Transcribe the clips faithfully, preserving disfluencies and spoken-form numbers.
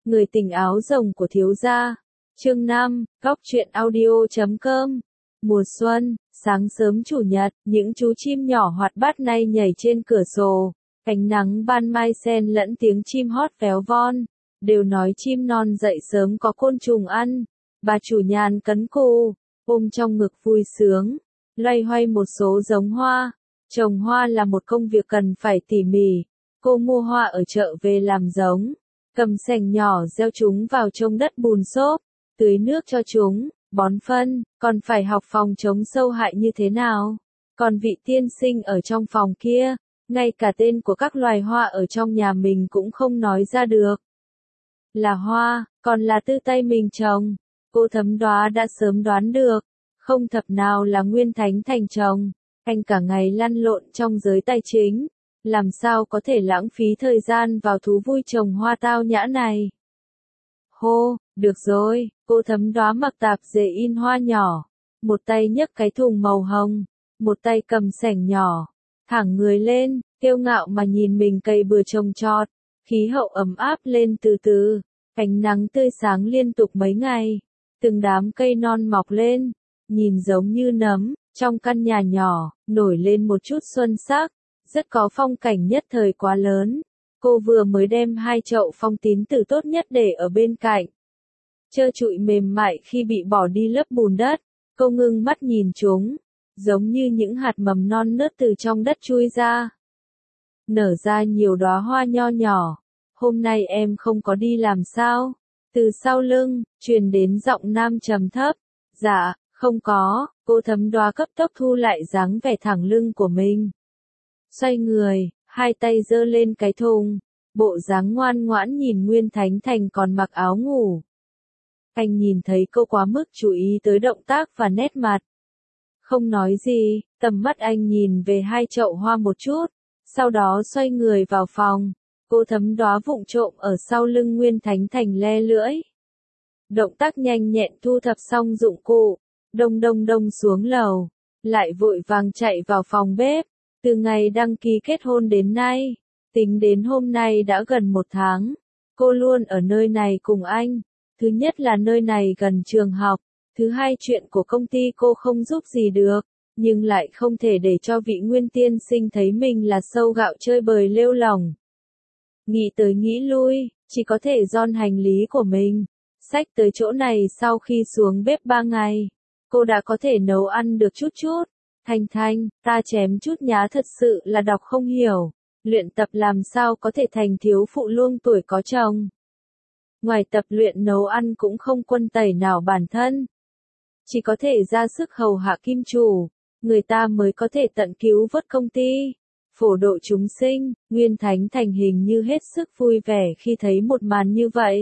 Người tình áo rồng của thiếu gia. Chương năm, góc truyện audio chấm com. Mùa xuân, sáng sớm chủ nhật, những chú chim nhỏ hoạt bát nay nhảy trên cửa sổ. Ánh nắng ban mai xen lẫn tiếng chim hót véo von, đều nói chim non dậy sớm có côn trùng ăn. Bà chủ nhàn cấn cù, ôm trong ngực vui sướng, loay hoay một số giống hoa. Trồng hoa là một công việc cần phải tỉ mỉ. Cô mua hoa ở chợ về làm giống, cầm xẻng nhỏ gieo chúng vào trong đất bùn xốp, tưới nước cho chúng, bón phân, còn phải học phòng chống sâu hại như thế nào. Còn vị tiên sinh ở trong phòng kia, ngay cả tên của các loài hoa ở trong nhà mình cũng không nói ra được. Là hoa, còn là tự tay mình trồng. Cô Thấm Đóa đã sớm đoán được, không thập nào là Nguyên Thánh Thành trồng. Anh cả ngày lăn lộn trong giới tài chính, làm sao có thể lãng phí thời gian vào thú vui trồng hoa tao nhã này. Hô, được rồi, cô Thấm Đóa mặc tạp dề in hoa nhỏ, một tay nhấc cái thùng màu hồng, một tay cầm xẻng nhỏ, thẳng người lên, kiêu ngạo mà nhìn mình cày bừa trồng trọt, khí hậu ấm áp lên từ từ, ánh nắng tươi sáng liên tục mấy ngày, từng đám cây non mọc lên, nhìn giống như nấm, trong căn nhà nhỏ, nổi lên một chút xuân sắc, rất có phong cảnh nhất thời quá lớn. Cô vừa mới đem hai chậu phong tín tử tốt nhất để ở bên cạnh. Trơ trụi mềm mại khi bị bỏ đi lớp bùn đất, cô ngưng mắt nhìn chúng, giống như những hạt mầm non nớt từ trong đất chui ra. Nở ra nhiều đóa hoa nho nhỏ. Hôm nay em không có đi làm sao? Từ sau lưng, truyền đến giọng nam trầm thấp. Dạ, không có. Cô Thấm Đóa cấp tốc thu lại dáng vẻ thẳng lưng của mình. Xoay người, hai tay giơ lên cái thùng, bộ dáng ngoan ngoãn nhìn Nguyên Thánh Thành còn mặc áo ngủ. Anh nhìn thấy cô quá mức chú ý tới động tác và nét mặt. Không nói gì, tầm mắt anh nhìn về hai chậu hoa một chút, sau đó xoay người vào phòng. Cô Thấm Đóa vụng trộm ở sau lưng Nguyên Thánh Thành le lưỡi. Động tác nhanh nhẹn thu thập xong dụng cụ, đông đông đông xuống lầu, lại vội vàng chạy vào phòng bếp. Từ ngày đăng ký kết hôn đến nay, tính đến hôm nay đã gần một tháng, cô luôn ở nơi này cùng anh. Thứ nhất là nơi này gần trường học, thứ hai chuyện của công ty cô không giúp gì được, nhưng lại không thể để cho vị Nguyên tiên sinh thấy mình là sâu gạo chơi bời lêu lỏng. Nghĩ tới nghĩ lui, chỉ có thể gom hành lý của mình, xách tới chỗ này. Sau khi xuống bếp ba ngày, cô đã có thể nấu ăn được chút chút. Thanh Thanh, ta chém chút nhá, thật sự là đọc không hiểu, luyện tập làm sao có thể thành thiếu phụ luông tuổi có chồng. Ngoài tập luyện nấu ăn cũng không quân tẩy nào bản thân, chỉ có thể ra sức hầu hạ kim chủ, người ta mới có thể tận cứu vớt công ty, phổ độ chúng sinh. Nguyên Thánh Thành hình như hết sức vui vẻ khi thấy một màn như vậy.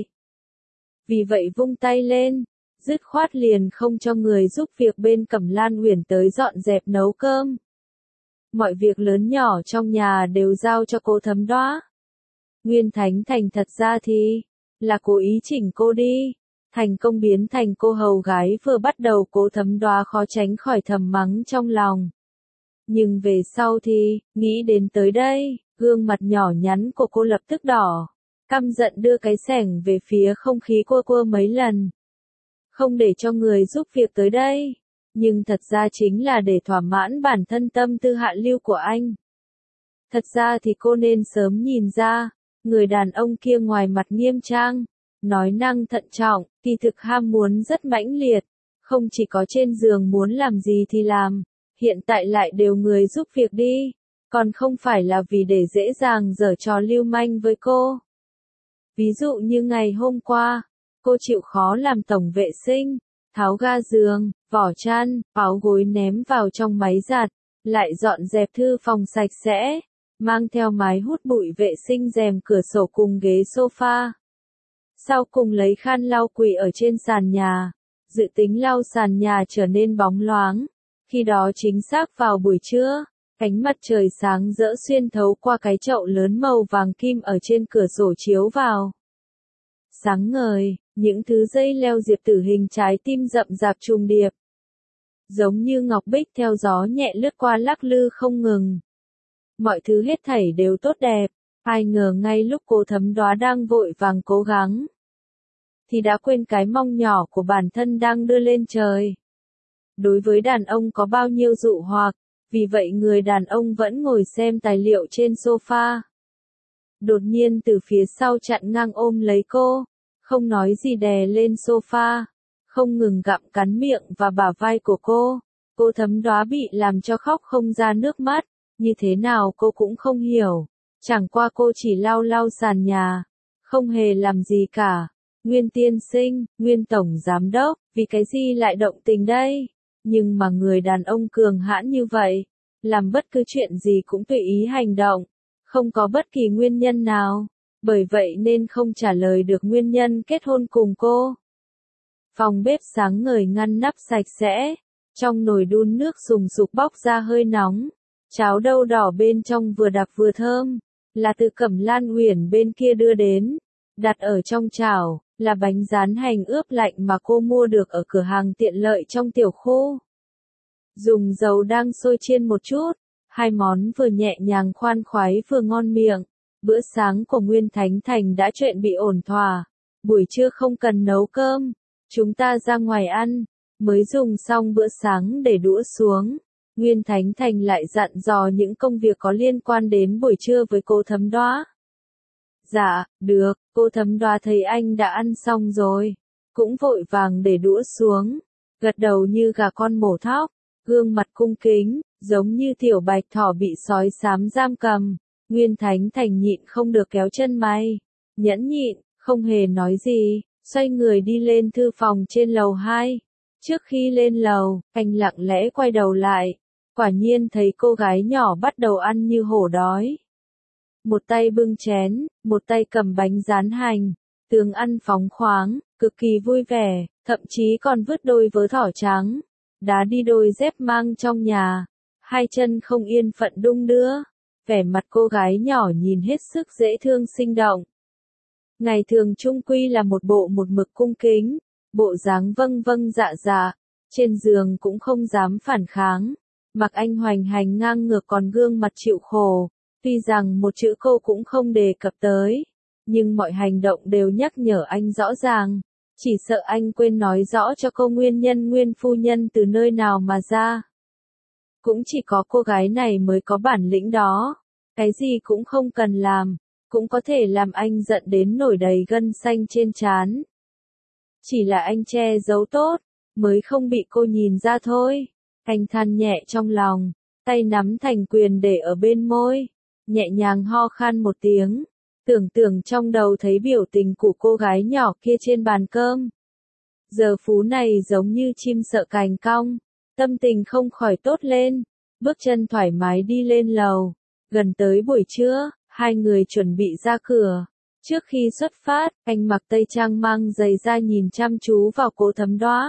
Vì vậy vung tay lên, dứt khoát liền không cho người giúp việc bên Cẩm Lan Uyển tới dọn dẹp nấu cơm. Mọi việc lớn nhỏ trong nhà đều giao cho cô Thấm Đóa. Nguyên Thánh Thành thật ra thì là cố ý chỉnh cô đi, thành công biến thành cô hầu gái vừa bắt đầu. Cô Thấm Đóa khó tránh khỏi thầm mắng trong lòng. Nhưng về sau thì, nghĩ đến tới đây, gương mặt nhỏ nhắn của cô lập tức đỏ, căm giận đưa cái xẻng về phía không khí cua cua mấy lần. Không để cho người giúp việc tới đây, nhưng thật ra chính là để thỏa mãn bản thân tâm tư hạ lưu của anh. Thật ra thì cô nên sớm nhìn ra, người đàn ông kia ngoài mặt nghiêm trang, nói năng thận trọng, kỳ thực ham muốn rất mãnh liệt, không chỉ có trên giường muốn làm gì thì làm, hiện tại lại đều người giúp việc đi, còn không phải là vì để dễ dàng giở trò lưu manh với cô. Ví dụ như ngày hôm qua, cô chịu khó làm tổng vệ sinh, tháo ga giường, vỏ chăn, áo gối ném vào trong máy giặt, lại dọn dẹp thư phòng sạch sẽ, mang theo máy hút bụi vệ sinh rèm cửa sổ cùng ghế sofa. Sau cùng lấy khăn lau quỳ ở trên sàn nhà, dự tính lau sàn nhà trở nên bóng loáng. Khi đó chính xác vào buổi trưa, ánh mặt trời sáng rỡ xuyên thấu qua cái chậu lớn màu vàng kim ở trên cửa sổ chiếu vào. Sáng ngời, những thứ dây leo diệp tử hình trái tim rậm rạp trùng điệp, giống như ngọc bích theo gió nhẹ lướt qua lắc lư không ngừng. Mọi thứ hết thảy đều tốt đẹp, ai ngờ ngay lúc cô Thấm Đóa đang vội vàng cố gắng thì đã quên cái mong nhỏ của bản thân đang đưa lên trời. Đối với đàn ông có bao nhiêu dụ hoặc, vì vậy người đàn ông vẫn ngồi xem tài liệu trên sofa. Đột nhiên từ phía sau chặn ngang ôm lấy cô, không nói gì đè lên sofa, không ngừng gặm cắn miệng và bả vai của cô. Cô Thấm Đóa bị làm cho khóc không ra nước mắt, như thế nào cô cũng không hiểu. Chẳng qua cô chỉ lau lau sàn nhà, không hề làm gì cả. Nguyên tiên sinh, Nguyên tổng giám đốc, vì cái gì lại động tình đây? Nhưng mà người đàn ông cường hãn như vậy, làm bất cứ chuyện gì cũng tùy ý hành động, không có bất kỳ nguyên nhân nào, bởi vậy nên không trả lời được nguyên nhân kết hôn cùng cô. Phòng bếp sáng ngời ngăn nắp sạch sẽ, trong nồi đun nước sùng sục bốc ra hơi nóng, cháo đậu đỏ bên trong vừa đặc vừa thơm, là từ Cẩm Lan Uyển bên kia đưa đến, đặt ở trong chảo, là bánh rán hành ướp lạnh mà cô mua được ở cửa hàng tiện lợi trong tiểu khu. Dùng dầu đang sôi chiên một chút, hai món vừa nhẹ nhàng khoan khoái vừa ngon miệng. Bữa sáng của Nguyên Thánh Thành đã chuẩn bị ổn thỏa, buổi trưa không cần nấu cơm, chúng ta ra ngoài ăn. Mới dùng xong bữa sáng để đũa xuống, Nguyên Thánh Thành lại dặn dò những công việc có liên quan đến buổi trưa với cô Thấm Đóa. Dạ, được, cô Thấm Đóa thấy anh đã ăn xong rồi, cũng vội vàng để đũa xuống, gật đầu như gà con mổ thóc, gương mặt cung kính, giống như tiểu bạch thỏ bị sói xám giam cầm. Nguyên Thánh Thành nhịn không được kéo chân mày, nhẫn nhịn, không hề nói gì, xoay người đi lên thư phòng trên lầu hai. Trước khi lên lầu, anh lặng lẽ quay đầu lại, quả nhiên thấy cô gái nhỏ bắt đầu ăn như hổ đói. Một tay bưng chén, một tay cầm bánh rán hành, tướng ăn phóng khoáng, cực kỳ vui vẻ, thậm chí còn vứt đôi vớ thỏ trắng, đá đi đôi dép mang trong nhà, hai chân không yên phận đung đưa, vẻ mặt cô gái nhỏ nhìn hết sức dễ thương sinh động. Ngày thường chung quy là một bộ một mực cung kính, bộ dáng vâng vâng dạ dạ, trên giường cũng không dám phản kháng, mặc anh hoành hành ngang ngược còn gương mặt chịu khổ, tuy rằng một chữ cô cũng không đề cập tới, nhưng mọi hành động đều nhắc nhở anh rõ ràng, chỉ sợ anh quên nói rõ cho cô nguyên nhân Nguyên phu nhân từ nơi nào mà ra. Cũng chỉ có cô gái này mới có bản lĩnh đó, cái gì cũng không cần làm, cũng có thể làm anh giận đến nổi đầy gân xanh trên trán. Chỉ là anh che giấu tốt, mới không bị cô nhìn ra thôi. Anh than nhẹ trong lòng, tay nắm thành quyền để ở bên môi, nhẹ nhàng ho khan một tiếng, tưởng tượng trong đầu thấy biểu tình của cô gái nhỏ kia trên bàn cơm. Giờ phú này giống như chim sợ cành cong, tâm tình không khỏi tốt lên, bước chân thoải mái đi lên lầu. Gần tới buổi trưa, hai người chuẩn bị ra cửa. Trước khi xuất phát, anh mặc tây trang mang giày da nhìn chăm chú vào cô Thấm Đóa.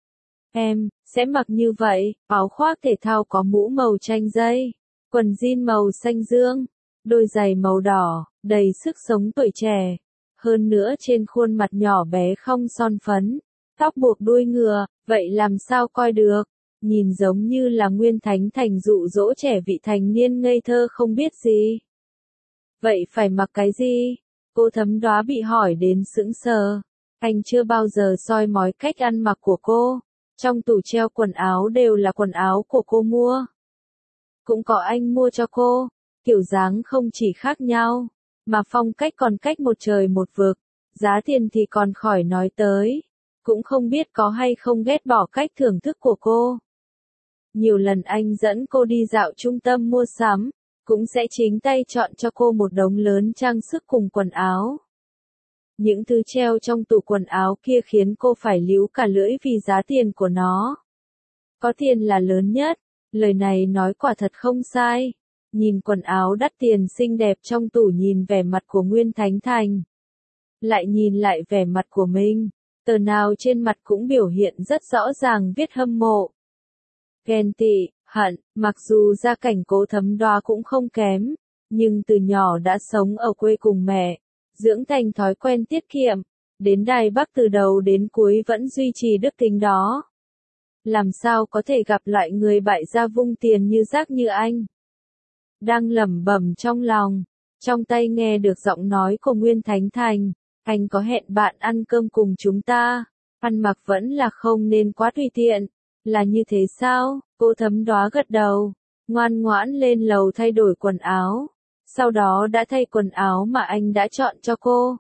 Em, sẽ mặc như vậy, áo khoác thể thao có mũ màu chanh dây, quần jean màu xanh dương, đôi giày màu đỏ, đầy sức sống tuổi trẻ. Hơn nữa trên khuôn mặt nhỏ bé không son phấn, tóc buộc đuôi ngựa, vậy làm sao coi được, nhìn giống như là Nguyên Thánh Thành dụ dỗ trẻ vị thành niên ngây thơ không biết gì. Vậy phải mặc cái gì? Cô Thấm Đóa bị hỏi đến sững sờ. Anh chưa bao giờ soi mói cách ăn mặc của cô. Trong tủ treo quần áo đều là quần áo của cô mua. Cũng có anh mua cho cô. Kiểu dáng không chỉ khác nhau, mà phong cách còn cách một trời một vực. Giá tiền thì còn khỏi nói tới. Cũng không biết có hay không ghét bỏ cách thưởng thức của cô. Nhiều lần anh dẫn cô đi dạo trung tâm mua sắm, cũng sẽ chính tay chọn cho cô một đống lớn trang sức cùng quần áo. Những thứ treo trong tủ quần áo kia khiến cô phải líu cả lưỡi vì giá tiền của nó. Có tiền là lớn nhất, lời này nói quả thật không sai. Nhìn quần áo đắt tiền xinh đẹp trong tủ, nhìn vẻ mặt của Nguyên Thánh Thành. Lại nhìn lại vẻ mặt của mình, tờ nào trên mặt cũng biểu hiện rất rõ ràng viết hâm mộ, ghen tị, hận. Mặc dù gia cảnh cô Thấm Đóa cũng không kém, nhưng từ nhỏ đã sống ở quê cùng mẹ, dưỡng thành thói quen tiết kiệm, đến Đài Bắc từ đầu đến cuối vẫn duy trì đức tính đó. Làm sao có thể gặp loại người bại gia vung tiền như rác như anh? Đang lẩm bẩm trong lòng, trong tay nghe được giọng nói của Nguyên Thánh Thành, Anh có hẹn bạn ăn cơm cùng chúng ta. Ăn mặc vẫn là không nên quá tùy tiện. Là như thế sao? Cô Thấm Đóa gật đầu, ngoan ngoãn lên lầu thay đổi quần áo. Sau đó đã thay quần áo mà anh đã chọn cho cô.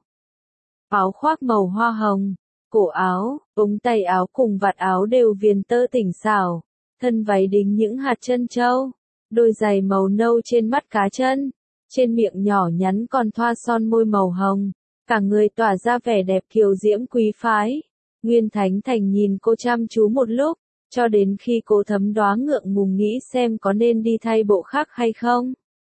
Áo khoác màu hoa hồng, cổ áo, ống tay áo cùng vạt áo đều viền tơ tỉnh xảo, thân váy đính những hạt trân châu, đôi giày màu nâu trên mắt cá chân, trên miệng nhỏ nhắn còn thoa son môi màu hồng, cả người tỏa ra vẻ đẹp kiều diễm quý phái. Nguyên Thánh Thành nhìn cô chăm chú một lúc, cho đến khi cô Thấm Đóa ngượng ngùng nghĩ xem có nên đi thay bộ khác hay không.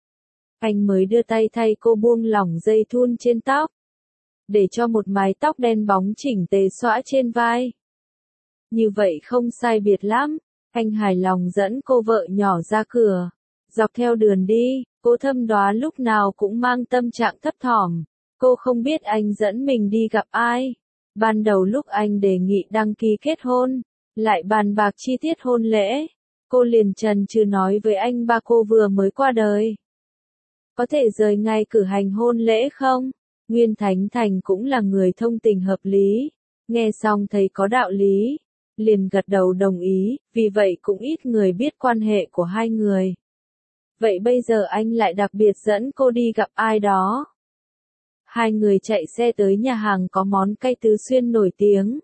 Anh mới đưa tay thay cô buông lỏng dây thun trên tóc, để cho một mái tóc đen bóng chỉnh tề xõa trên vai. Như vậy không sai biệt lắm, anh hài lòng dẫn cô vợ nhỏ ra cửa. Dọc theo đường đi, cô Thấm Đóa lúc nào cũng mang tâm trạng thấp thỏm. Cô không biết anh dẫn mình đi gặp ai. Ban đầu lúc anh đề nghị đăng ký kết hôn, lại bàn bạc chi tiết hôn lễ, cô liền chần chừ nói với anh ba cô vừa mới qua đời. Có thể rời ngày cử hành hôn lễ không? Nguyên Thánh Thành cũng là người thông tình hợp lý, nghe xong thấy có đạo lý, liền gật đầu đồng ý, vì vậy cũng ít người biết quan hệ của hai người. Vậy bây giờ anh lại đặc biệt dẫn cô đi gặp ai đó. Hai người chạy xe tới nhà hàng có món cay Tứ Xuyên nổi tiếng.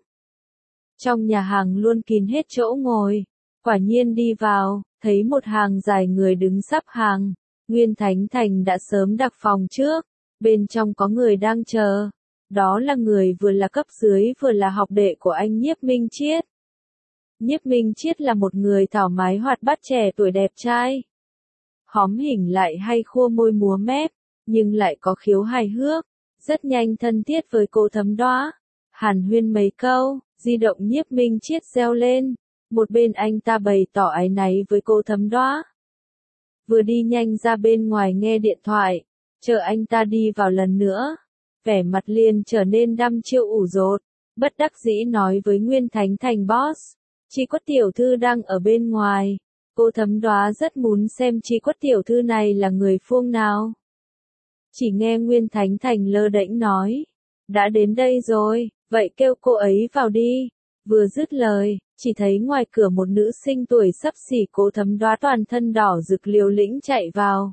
Trong nhà hàng luôn kín hết chỗ ngồi, quả nhiên đi vào, thấy một hàng dài người đứng sắp hàng. Nguyên Thánh Thành đã sớm đặt phòng trước, bên trong có người đang chờ. Đó là người vừa là cấp dưới vừa là học đệ của anh Nhiếp Minh Chiết. Nhiếp Minh Chiết là một người thảo mái hoạt bát trẻ tuổi đẹp trai. Hóm hỉnh lại hay khua môi múa mép, nhưng lại có khiếu hài hước, rất nhanh thân thiết với cô Thấm Đóa. Hàn huyên mấy câu, di động Nhiếp Minh Chiết reo lên, một bên anh ta bày tỏ áy náy với cô Thấm Đóa. Vừa đi nhanh ra bên ngoài nghe điện thoại, chờ anh ta đi vào lần nữa, vẻ mặt liền trở nên đăm chiêu ủ rột, bất đắc dĩ nói với Nguyên Thánh Thành boss, Chi Quất tiểu thư đang ở bên ngoài. Cô Thấm Đóa rất muốn xem Chi Quất tiểu thư này là người phương nào. Chỉ nghe Nguyên Thánh Thành lơ đễnh nói, đã đến đây rồi, vậy kêu cô ấy vào đi. Vừa dứt lời, chỉ thấy ngoài cửa một nữ sinh tuổi xấp xỉ cô Thấm Đóa toàn thân đỏ rực liều lĩnh chạy vào.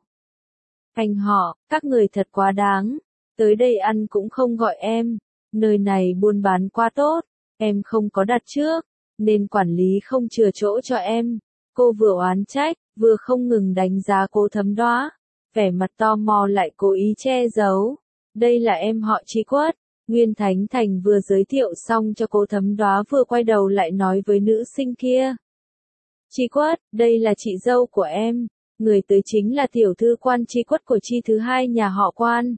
Anh họ, các người thật quá đáng, tới đây ăn cũng không gọi em, nơi này buôn bán quá tốt, em không có đặt trước, nên quản lý không chừa chỗ cho em. Cô vừa oán trách, vừa không ngừng đánh giá cô Thấm Đóa, vẻ mặt tò mò lại cố ý che giấu. Đây là em họ Chi Quất. Nguyên Thánh Thành vừa giới thiệu xong cho cô Thấm Đóa vừa quay đầu lại nói với nữ sinh kia. Chi Quất, đây là chị dâu của em, người tới chính là tiểu thư Quan Chi Quất của Chi thứ hai nhà họ Quan.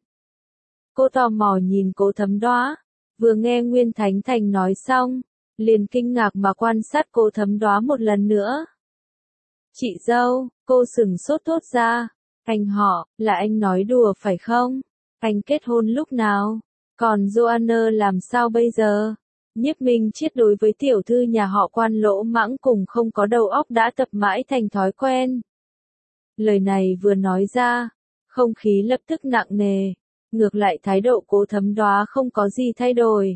Cô tò mò nhìn cô Thấm Đóa, vừa nghe Nguyên Thánh Thành nói xong, liền kinh ngạc mà quan sát cô Thấm Đóa một lần nữa. Chị dâu, cô sừng sốt thốt ra, anh họ, là anh nói đùa phải không? Anh kết hôn lúc nào? Còn Joanna làm sao bây giờ? Nhiếp Minh Chiết đối với tiểu thư nhà họ Quan lỗ mãng cùng không có đầu óc đã tập mãi thành thói quen. Lời này vừa nói ra, không khí lập tức nặng nề, ngược lại thái độ cô Thấm Đóa không có gì thay đổi.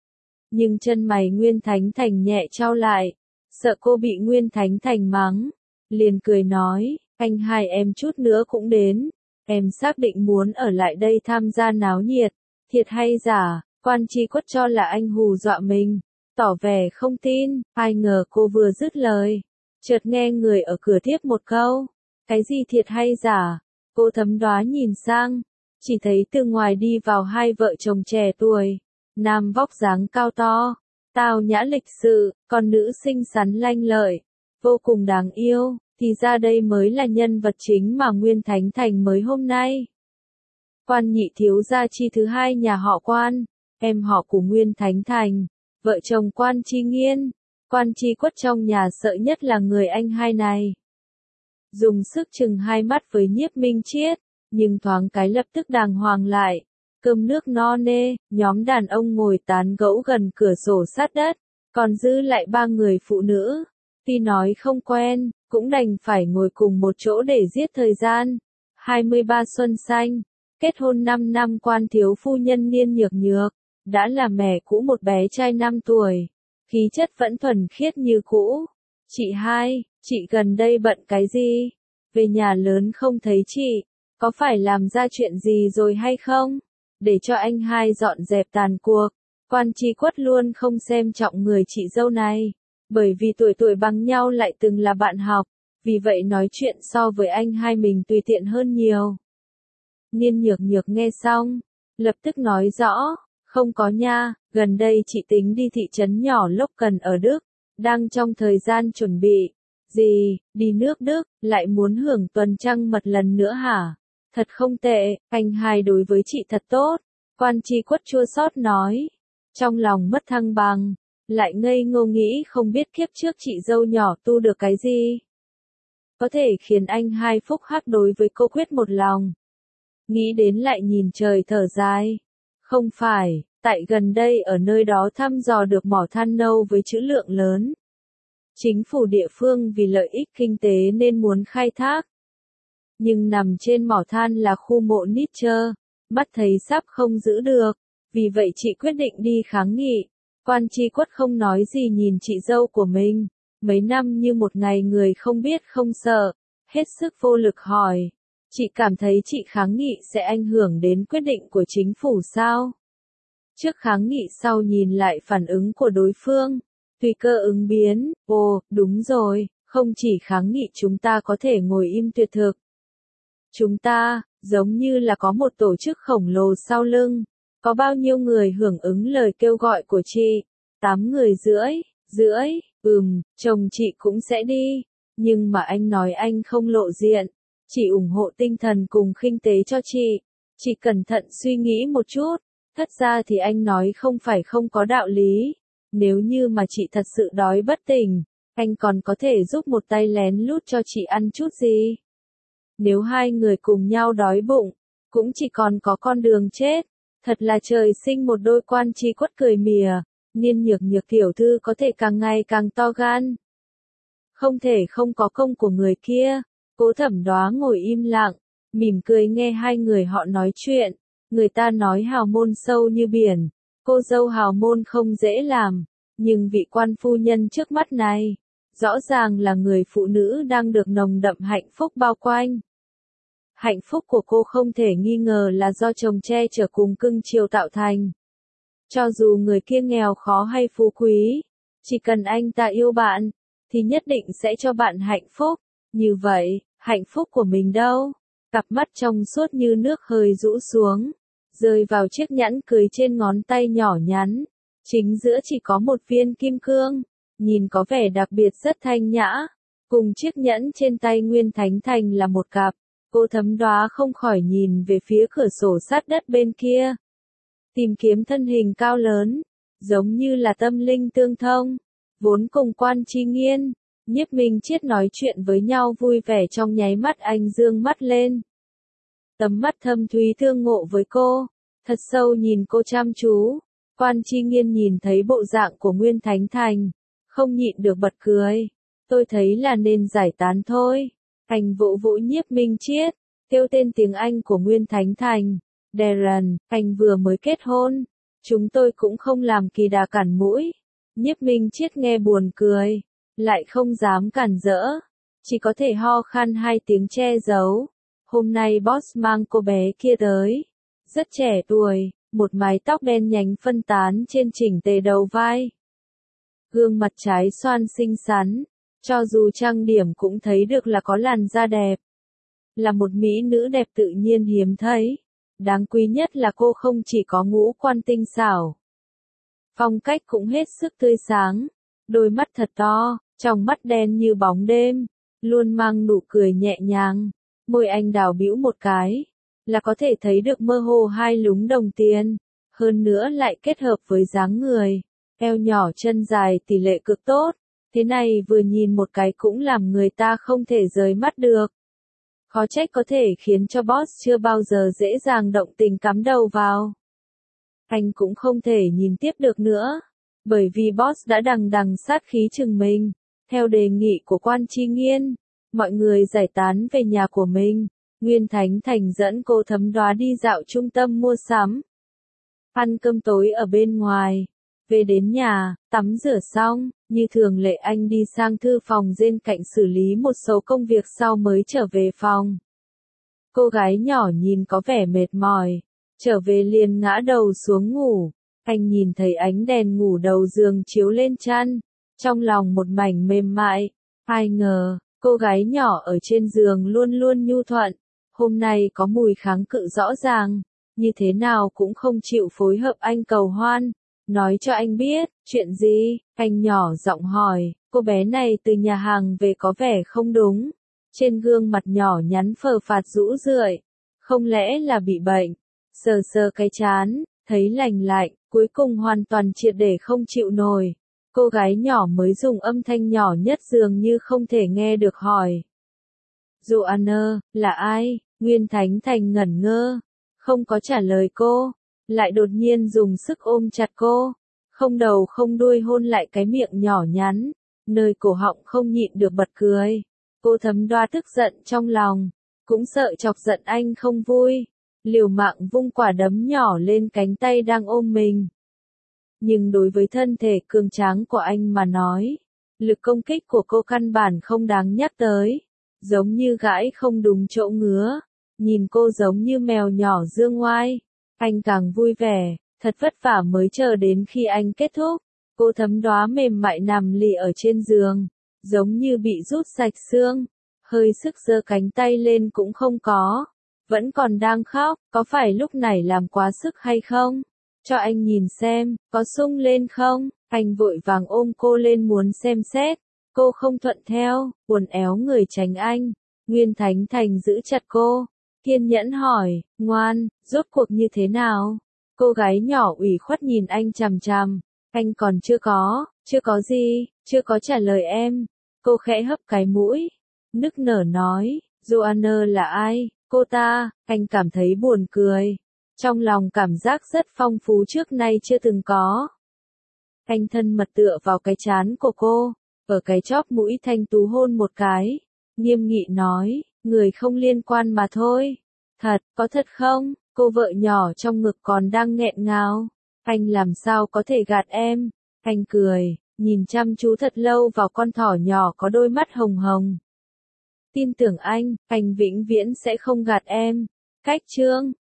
Nhưng chân mày Nguyên Thánh Thành nhẹ chau lại, sợ cô bị Nguyên Thánh Thành mắng, liền cười nói, anh hai em chút nữa cũng đến, em xác định muốn ở lại đây tham gia náo nhiệt, thiệt hay giả? Quan Chi Quất cho là anh hù dọa mình, tỏ vẻ không tin, ai ngờ cô vừa dứt lời, chợt nghe người ở cửa tiếp một câu, cái gì thiệt hay giả? Cô Thấm Đóa nhìn sang, chỉ thấy từ ngoài đi vào hai vợ chồng trẻ tuổi, nam vóc dáng cao to, tao nhã lịch sự, còn nữ xinh xắn lanh lợi, vô cùng đáng yêu, thì ra đây mới là nhân vật chính mà Nguyên Thánh Thành mới hôm nay. Quan nhị thiếu gia Chi thứ hai nhà họ Quan, em họ của Nguyên Thánh Thành, vợ chồng Quan Chi Nghiên, Quan Chi Quất trong nhà sợ nhất là người anh hai này. Dùng sức chừng hai mắt với Nhiếp Minh Chiết, nhưng thoáng cái lập tức đàng hoàng lại. Cơm nước no nê, nhóm đàn ông ngồi tán gẫu gần cửa sổ sát đất, còn giữ lại ba người phụ nữ. Tuy nói không quen, cũng đành phải ngồi cùng một chỗ để giết thời gian. hai mươi ba xuân xanh, kết hôn năm năm Quan thiếu phu nhân Niên Nhược Nhược, đã là mẹ cũ một bé trai năm tuổi, khí chất vẫn thuần khiết như cũ. Chị hai, chị gần đây bận cái gì? Về nhà lớn không thấy chị, có phải làm ra chuyện gì rồi hay không? Để cho anh hai dọn dẹp tàn cuộc. Quan Chi Quất luôn không xem trọng người chị dâu này, bởi vì tuổi tuổi bằng nhau lại từng là bạn học, vì vậy nói chuyện so với anh hai mình tùy tiện hơn nhiều. Niên Nhược Nhược nghe xong, lập tức nói rõ, không có nha, gần đây chị tính đi thị trấn nhỏ Lốc Cần ở Đức, đang trong thời gian chuẩn bị. Gì, đi nước Đức, lại muốn hưởng tuần trăng mật lần nữa hả? Thật không tệ, anh hai đối với chị thật tốt. Quan Chi Quất chua xót nói, trong lòng mất thăng bằng, lại ngây ngô nghĩ không biết kiếp trước chị dâu nhỏ tu được cái gì. Có thể khiến anh hai phúc hắc đối với cô quyết một lòng. Nghĩ đến lại nhìn trời thở dài. Không phải, tại gần đây ở nơi đó thăm dò được mỏ than nâu với trữ lượng lớn. Chính phủ địa phương vì lợi ích kinh tế nên muốn khai thác. Nhưng nằm trên mỏ than là khu mộ Nietzsche, mắt thấy sắp không giữ được, vì vậy chị quyết định đi kháng nghị. Quan Chi Quất không nói gì nhìn chị dâu của mình, mấy năm như một ngày người không biết không sợ, hết sức vô lực hỏi. Chị cảm thấy chị kháng nghị sẽ ảnh hưởng đến quyết định của chính phủ sao? Trước kháng nghị sau nhìn lại phản ứng của đối phương, tùy cơ ứng biến, ồ, đúng rồi, không chỉ kháng nghị chúng ta có thể ngồi im tuyệt thực. Chúng ta, giống như là có một tổ chức khổng lồ sau lưng. Có bao nhiêu người hưởng ứng lời kêu gọi của chị? Tám người rưỡi, rưỡi, ừm, chồng chị cũng sẽ đi. Nhưng mà anh nói anh không lộ diện. Chỉ ủng hộ tinh thần cùng khinh tế cho chị. Chị cẩn thận suy nghĩ một chút. Thật ra thì anh nói không phải không có đạo lý. Nếu như mà chị thật sự đói bất tỉnh, anh còn có thể giúp một tay lén lút cho chị ăn chút gì. Nếu hai người cùng nhau đói bụng, cũng chỉ còn có con đường chết. Thật là trời sinh một đôi. Quan Chi Quất cười mỉa, Niên Nhược Nhược tiểu thư có thể càng ngày càng to gan. Không thể không có công của người kia. Cố Thẩm Đoá ngồi im lặng, mỉm cười nghe hai người họ nói chuyện. Người ta nói hào môn sâu như biển, cô dâu hào môn không dễ làm, nhưng vị quan phu nhân trước mắt này, rõ ràng là người phụ nữ đang được nồng đậm hạnh phúc bao quanh. Hạnh phúc của cô không thể nghi ngờ là do chồng che chở cùng cưng chiều tạo thành. Cho dù người kia nghèo khó hay phú quý, chỉ cần anh ta yêu bạn, thì nhất định sẽ cho bạn hạnh phúc. Như vậy, hạnh phúc của mình đâu? Cặp mắt trong suốt như nước hơi rũ xuống, rơi vào chiếc nhẫn cưới trên ngón tay nhỏ nhắn. Chính giữa chỉ có một viên kim cương, nhìn có vẻ đặc biệt rất thanh nhã. Cùng chiếc nhẫn trên tay Nguyên Thánh Thành là một cặp. Cô Thấm Đoá không khỏi nhìn về phía cửa sổ sát đất bên kia. Tìm kiếm thân hình cao lớn, giống như là tâm linh tương thông. Vốn cùng Quan Chi Nghiên, Nhiếp Minh Chiết nói chuyện với nhau vui vẻ trong nháy mắt anh dương mắt lên. Tấm mắt thâm thúy thương ngộ với cô, thật sâu nhìn cô chăm chú. Quan Chi Nghiên nhìn thấy bộ dạng của Nguyên Thánh Thành, không nhịn được bật cười. Tôi thấy là nên giải tán thôi. Anh vỗ vỗ Nhiếp Minh Chiết, kêu tên tiếng Anh của Nguyên Thánh Thành. Darren, anh vừa mới kết hôn. Chúng tôi cũng không làm kỳ đà cản mũi. Nhiếp Minh Chiết nghe buồn cười, lại không dám cản rỡ. Chỉ có thể ho khan hai tiếng che giấu. Hôm nay boss mang cô bé kia tới. Rất trẻ tuổi, một mái tóc đen nhánh phân tán trên chỉnh tề đầu vai. Gương mặt trái xoan xinh xắn. Cho dù trang điểm cũng thấy được là có làn da đẹp. Là một mỹ nữ đẹp tự nhiên hiếm thấy. Đáng quý nhất là cô không chỉ có ngũ quan tinh xảo. Phong cách cũng hết sức tươi sáng. Đôi mắt thật to, trong mắt đen như bóng đêm. Luôn mang nụ cười nhẹ nhàng. Môi anh đào bĩu một cái. Là có thể thấy được mơ hồ hai lúm đồng tiền. Hơn nữa lại kết hợp với dáng người. Eo nhỏ chân dài tỷ lệ cực tốt. Thế này vừa nhìn một cái cũng làm người ta không thể rời mắt được. Khó trách có thể khiến cho boss chưa bao giờ dễ dàng động tình cắm đầu vào. Anh cũng không thể nhìn tiếp được nữa. Bởi vì boss đã đằng đằng sát khí chừng mình. Theo đề nghị của Quan Chi Nghiên, mọi người giải tán về nhà của mình. Nguyên Thánh Thành dẫn cô Thấm Đoá đi dạo trung tâm mua sắm. ăn cơm tối ở bên ngoài. Về đến nhà, tắm rửa xong, như thường lệ anh đi sang thư phòng bên cạnh xử lý một số công việc sau mới trở về phòng. Cô gái nhỏ nhìn có vẻ mệt mỏi, trở về liền ngã đầu xuống ngủ. Anh nhìn thấy ánh đèn ngủ đầu giường chiếu lên chăn, trong lòng một mảnh mềm mại. Ai ngờ, cô gái nhỏ ở trên giường luôn luôn nhu thuận, hôm nay có mùi kháng cự rõ ràng, như thế nào cũng không chịu phối hợp anh cầu hoan. Nói cho anh biết, chuyện gì? Anh nhỏ giọng hỏi, cô bé này từ nhà hàng về có vẻ không đúng. Trên gương mặt nhỏ nhắn phờ phạt rũ rượi, không lẽ là bị bệnh? Sờ sờ cái trán, thấy lành lạnh, cuối cùng hoàn toàn triệt để không chịu nổi. Cô gái nhỏ mới dùng âm thanh nhỏ nhất dường như không thể nghe được hỏi. Joanna, là ai? Nguyên Thánh Thành ngẩn ngơ, không có trả lời cô, lại đột nhiên dùng sức ôm chặt cô, không đầu không đuôi hôn lại cái miệng nhỏ nhắn, nơi cổ họng không nhịn được bật cười. Cô Thấm Đoa tức giận trong lòng, cũng sợ chọc giận anh không vui, liều mạng vung quả đấm nhỏ lên cánh tay đang ôm mình. Nhưng đối với thân thể cường tráng của anh mà nói, lực công kích của cô căn bản không đáng nhắc tới, giống như gãi không đúng chỗ ngứa, nhìn cô giống như mèo nhỏ dương ngoai. Anh càng vui vẻ, thật vất vả mới chờ đến khi anh kết thúc. Cô Thấm Đoa mềm mại nằm lì ở trên giường, giống như bị rút sạch xương, hơi sức giơ cánh tay lên cũng không có, vẫn còn đang khóc, có phải lúc này làm quá sức hay không? Cho anh nhìn xem, có sung lên không? Anh vội vàng ôm cô lên muốn xem xét, cô không thuận theo, uốn éo người tránh anh. Nguyên Thánh Thành giữ chặt cô, kiên nhẫn hỏi, ngoan, rốt cuộc như thế nào? Cô gái nhỏ ủy khuất nhìn anh chằm chằm, anh còn chưa có, chưa có gì, chưa có trả lời em. Cô khẽ hấp cái mũi, nức nở nói, Joanna là ai? Cô ta. Anh cảm thấy buồn cười, trong lòng cảm giác rất phong phú trước nay chưa từng có. Anh thân mật tựa vào cái trán của cô, ở cái chóp mũi thanh tú hôn một cái, nghiêm nghị nói, người không liên quan mà thôi. Thật, có thật không? Cô vợ nhỏ trong ngực còn đang nghẹn ngào. Anh làm sao có thể gạt em? Anh cười, nhìn chăm chú thật lâu vào con thỏ nhỏ có đôi mắt hồng hồng. Tin tưởng anh, anh vĩnh viễn sẽ không gạt em. Cách chương